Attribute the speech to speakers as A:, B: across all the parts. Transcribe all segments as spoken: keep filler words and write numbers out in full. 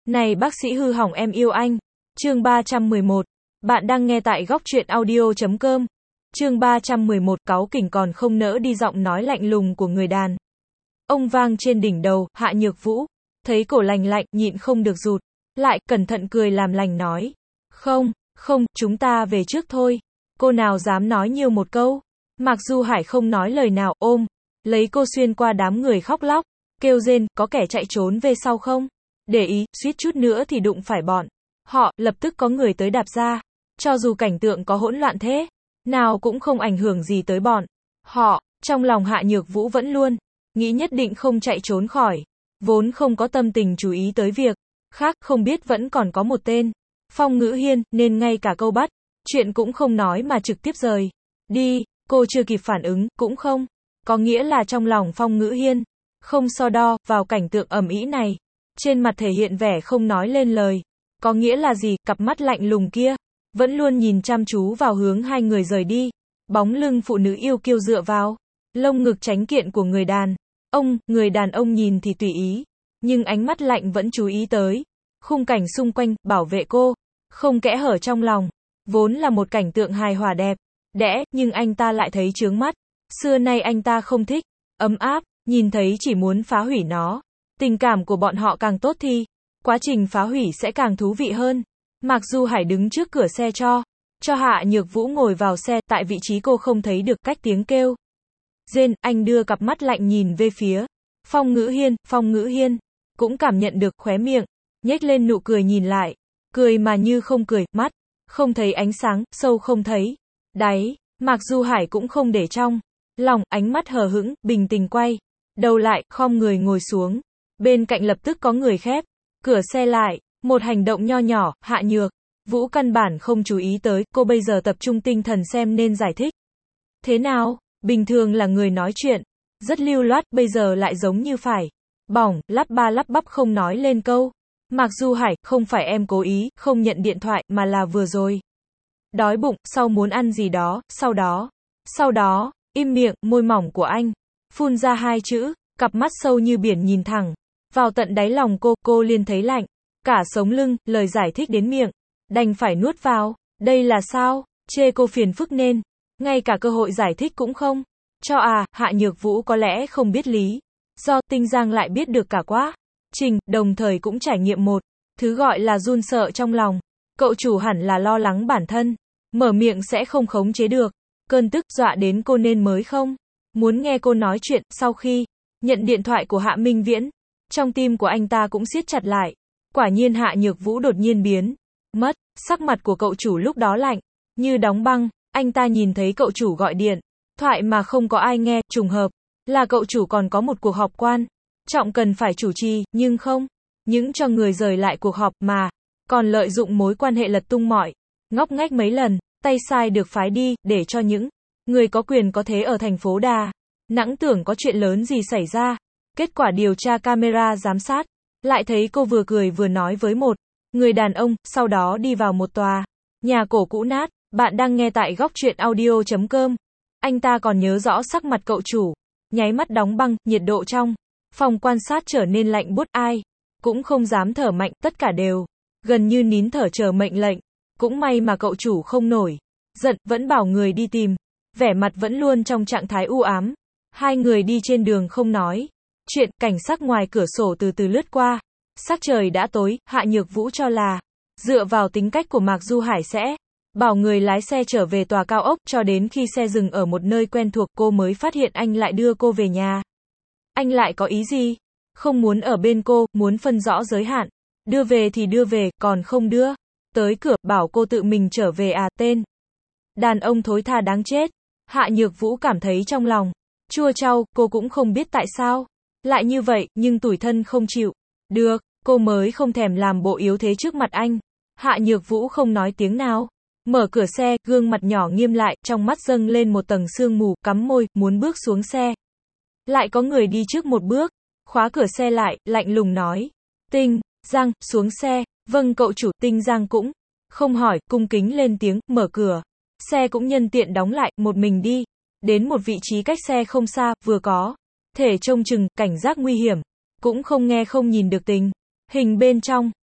A: Này bác sĩ hư hỏng em yêu anh. Chương ba trăm mười một. Bạn đang nghe tại góc truyện audio chấm com. Chương ba trăm mười một, cáu kỉnh còn không nỡ đi giọng nói lạnh lùng của người đàn ông vang trên đỉnh đầu, Hạ Nhược Vũ. Thấy cổ lành lạnh, nhịn không được rụt lại, cẩn thận cười làm lành nói. Không, không, chúng ta về trước thôi. Cô nào dám nói nhiều một câu. Mạc Du Hải không nói lời nào, ôm lấy cô xuyên qua đám người khóc lóc, kêu rên, có kẻ chạy trốn về sau không? Để ý, suýt chút nữa thì đụng phải bọn họ, lập tức có người tới đạp ra. Cho dù cảnh tượng có hỗn loạn thế nào cũng không ảnh hưởng gì tới bọn họ. Trong lòng Hạ Nhược Vũ vẫn luôn nghĩ nhất định không chạy trốn khỏi, vốn không có tâm tình chú ý tới việc khác, không biết vẫn còn có một tên Phong Ngữ Hiên, nên ngay cả câu bắt chuyện cũng không nói mà trực tiếp rời đi. Cô chưa kịp phản ứng, cũng không có nghĩa là trong lòng Phong Ngữ Hiên không so đo. Vào cảnh tượng ầm ĩ này, trên mặt thể hiện vẻ không nói lên lời. Có nghĩa là gì? Cặp mắt lạnh lùng kia vẫn luôn nhìn chăm chú vào hướng hai người rời đi. Bóng lưng phụ nữ yêu kiêu dựa vào lông ngực tránh kiện của người đàn ông. Người đàn ông nhìn thì tùy ý, nhưng ánh mắt lạnh vẫn chú ý tới khung cảnh xung quanh, bảo vệ cô không kẽ hở. Trong lòng vốn là một cảnh tượng hài hòa đẹp đẽ, nhưng anh ta lại thấy chướng mắt. Xưa nay anh ta không thích ấm áp, nhìn thấy chỉ muốn phá hủy nó. Tình cảm của bọn họ càng tốt thì quá trình phá hủy sẽ càng thú vị hơn. Mạc Du Hải đứng trước cửa xe cho cho Hạ Nhược Vũ ngồi vào xe, tại vị trí cô không thấy được. Cách tiếng kêu rên, anh đưa cặp mắt lạnh nhìn về phía Phong Ngữ Hiên. Phong Ngữ Hiên cũng cảm nhận được, khóe miệng nhếch lên nụ cười, nhìn lại, cười mà như không cười, mắt không thấy ánh sáng, sâu không thấy đáy. Mạc Du Hải cũng không để trong lòng, ánh mắt hờ hững, bình tĩnh quay đầu lại, khom người ngồi xuống. Bên cạnh lập tức có người khép cửa xe lại. Một hành động nho nhỏ, Hạ Nhược Vũ căn bản không chú ý tới. Cô bây giờ tập trung tinh thần xem nên giải thích thế nào. Bình thường là người nói chuyện rất lưu loát, bây giờ lại giống như phải bỏng, lắp ba lắp bắp không nói lên câu. Mạc Du Hải, không phải em cố ý không nhận điện thoại, mà là vừa rồi đói bụng, sau muốn ăn gì đó, sau đó sau đó im miệng. Môi mỏng của anh phun ra hai chữ, cặp mắt sâu như biển nhìn thẳng vào tận đáy lòng cô. Cô liền thấy lạnh cả sống lưng, lời giải thích đến miệng đành phải nuốt vào. Đây là sao? Chê cô phiền phức nên ngay cả cơ hội giải thích cũng không cho à? Hạ Nhược Vũ có lẽ không biết lý do, Tinh Giang lại biết được cả quá trình, đồng thời cũng trải nghiệm một thứ gọi là run sợ trong lòng. Cậu chủ hẳn là lo lắng bản thân mở miệng sẽ không khống chế được cơn tức, dọa đến cô nên mới không muốn nghe cô nói chuyện. Sau khi nhận điện thoại của Hạ Minh Viễn, trong tim của anh ta cũng siết chặt lại. Quả nhiên Hạ Nhược Vũ đột nhiên biến mất. Sắc mặt của cậu chủ lúc đó lạnh như đóng băng. Anh ta nhìn thấy cậu chủ gọi điện thoại mà không có ai nghe, trùng hợp là cậu chủ còn có một cuộc họp quan trọng cần phải chủ trì, nhưng không những cho người rời lại cuộc họp mà còn lợi dụng mối quan hệ lật tung mọi ngóc ngách mấy lần. Tay sai được phái đi để cho những người có quyền có thế ở thành phố Đà Nẵng tưởng có chuyện lớn gì xảy ra. Kết quả điều tra camera giám sát lại thấy cô vừa cười vừa nói với một người đàn ông, sau đó đi vào một tòa nhà cổ cũ nát. Bạn đang nghe tại góc truyện audio chấm com. Anh ta còn nhớ rõ sắc mặt cậu chủ nháy mắt đóng băng, nhiệt độ trong phòng quan sát trở nên lạnh buốt, ai cũng không dám thở mạnh, tất cả đều gần như nín thở chờ mệnh lệnh. Cũng may mà cậu chủ không nổi giận, vẫn bảo người đi tìm, vẻ mặt vẫn luôn trong trạng thái u ám. Hai người đi trên đường không nói chuyện, cảnh sắc ngoài cửa sổ từ từ lướt qua. Sắc trời đã tối. Hạ Nhược Vũ cho là dựa vào tính cách của Mạc Du Hải sẽ bảo người lái xe trở về tòa cao ốc, cho đến khi xe dừng ở một nơi quen thuộc, cô mới phát hiện anh lại đưa cô về nhà. Anh lại có ý gì? Không muốn ở bên cô, muốn phân rõ giới hạn. Đưa về thì đưa về, còn không đưa tới cửa, bảo cô tự mình trở về à? Tên đàn ông thối tha đáng chết. Hạ Nhược Vũ cảm thấy trong lòng chua chau, cô cũng không biết tại sao lại như vậy, nhưng tủi thân không chịu được, cô mới không thèm làm bộ yếu thế trước mặt anh. Hạ Nhược Vũ không nói tiếng nào, mở cửa xe, gương mặt nhỏ nghiêm lại, trong mắt dâng lên một tầng sương mù, cắm môi, muốn bước xuống xe. Lại có người đi trước một bước, khóa cửa xe lại, lạnh lùng nói. Tinh Giang, xuống xe. Vâng cậu chủ. Tinh Giang cũng không hỏi, cung kính lên tiếng, mở cửa. Xe cũng nhân tiện đóng lại, một mình đi đến một vị trí cách xe không xa, vừa có thể trông chừng, cảnh giác nguy hiểm, cũng không nghe không nhìn được tình hình bên trong.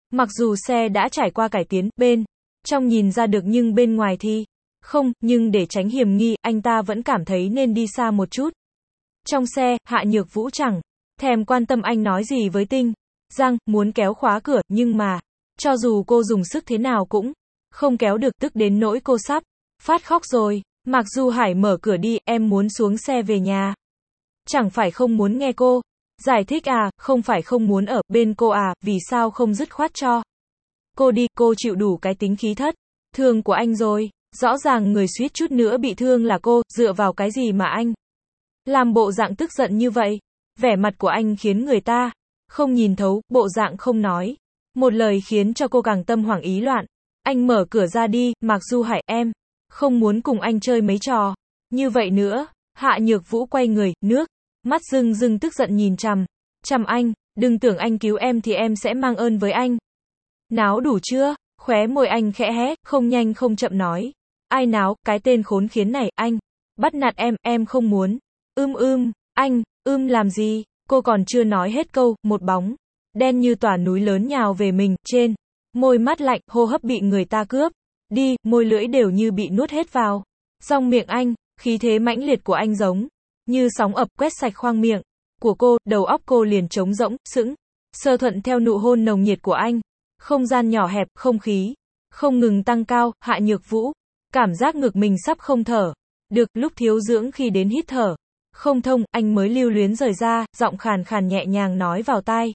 A: Mặc dù xe đã trải qua cải tiến, bên trong nhìn ra được nhưng bên ngoài thì không, nhưng để tránh hiểm nghi, anh ta vẫn cảm thấy nên đi xa một chút. Trong xe, Hạ Nhược Vũ chẳng thèm quan tâm anh nói gì với Tinh Giang, muốn kéo khóa cửa, nhưng mà, cho dù cô dùng sức thế nào cũng không kéo được, tức đến nỗi cô sắp phát khóc rồi. Mạc Du Hải mở cửa đi, em muốn xuống xe về nhà. Chẳng phải không muốn nghe cô giải thích à, không phải không muốn ở bên cô à, vì sao không dứt khoát cho cô đi, cô chịu đủ cái tính khí thất thường của anh rồi. Rõ ràng người suýt chút nữa bị thương là cô, dựa vào cái gì mà anh làm bộ dạng tức giận như vậy. Vẻ mặt của anh khiến người ta không nhìn thấu, bộ dạng không nói một lời khiến cho cô càng tâm hoảng ý loạn. Anh mở cửa ra đi, Mạc Du Hải, em không muốn cùng anh chơi mấy trò như vậy nữa. Hạ Nhược Vũ quay người, nước mắt rưng rưng tức giận nhìn chằm chằm anh, đừng tưởng anh cứu em thì em sẽ mang ơn với anh. Náo đủ chưa? Khóe môi anh khẽ hé, không nhanh không chậm nói. Ai náo, cái tên khốn khiến này, anh bắt nạt em, em không muốn. Ưm ưm, anh, ưm làm gì? Cô còn chưa nói hết câu, một bóng đen như tòa núi lớn nhào về mình, trên môi mát lạnh, hô hấp bị người ta cướp đi, môi lưỡi đều như bị nuốt hết vào trong miệng anh. Khí thế mãnh liệt của anh giống như sóng ập quét sạch khoang miệng của cô, đầu óc cô liền trống rỗng, sững sờ thuận theo nụ hôn nồng nhiệt của anh. Không gian nhỏ hẹp, không khí không ngừng tăng cao. Hạ Nhược Vũ cảm giác ngực mình sắp không thở được, lúc thiếu dưỡng khi đến hít thở không thông, anh mới lưu luyến rời ra, giọng khàn khàn nhẹ nhàng nói vào tai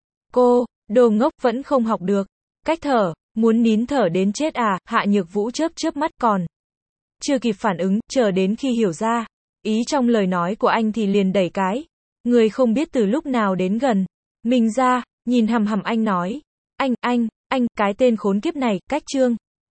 A: cô, đồ ngốc, vẫn không học được cách thở, muốn nín thở đến chết à? Hạ Nhược Vũ chớp chớp mắt, còn chưa kịp phản ứng, chờ đến khi hiểu ra ý trong lời nói của anh thì liền đẩy cái người không biết từ lúc nào đến gần mình ra, nhìn hằm hằm anh nói, anh, anh, anh, cái tên khốn kiếp này, cách trương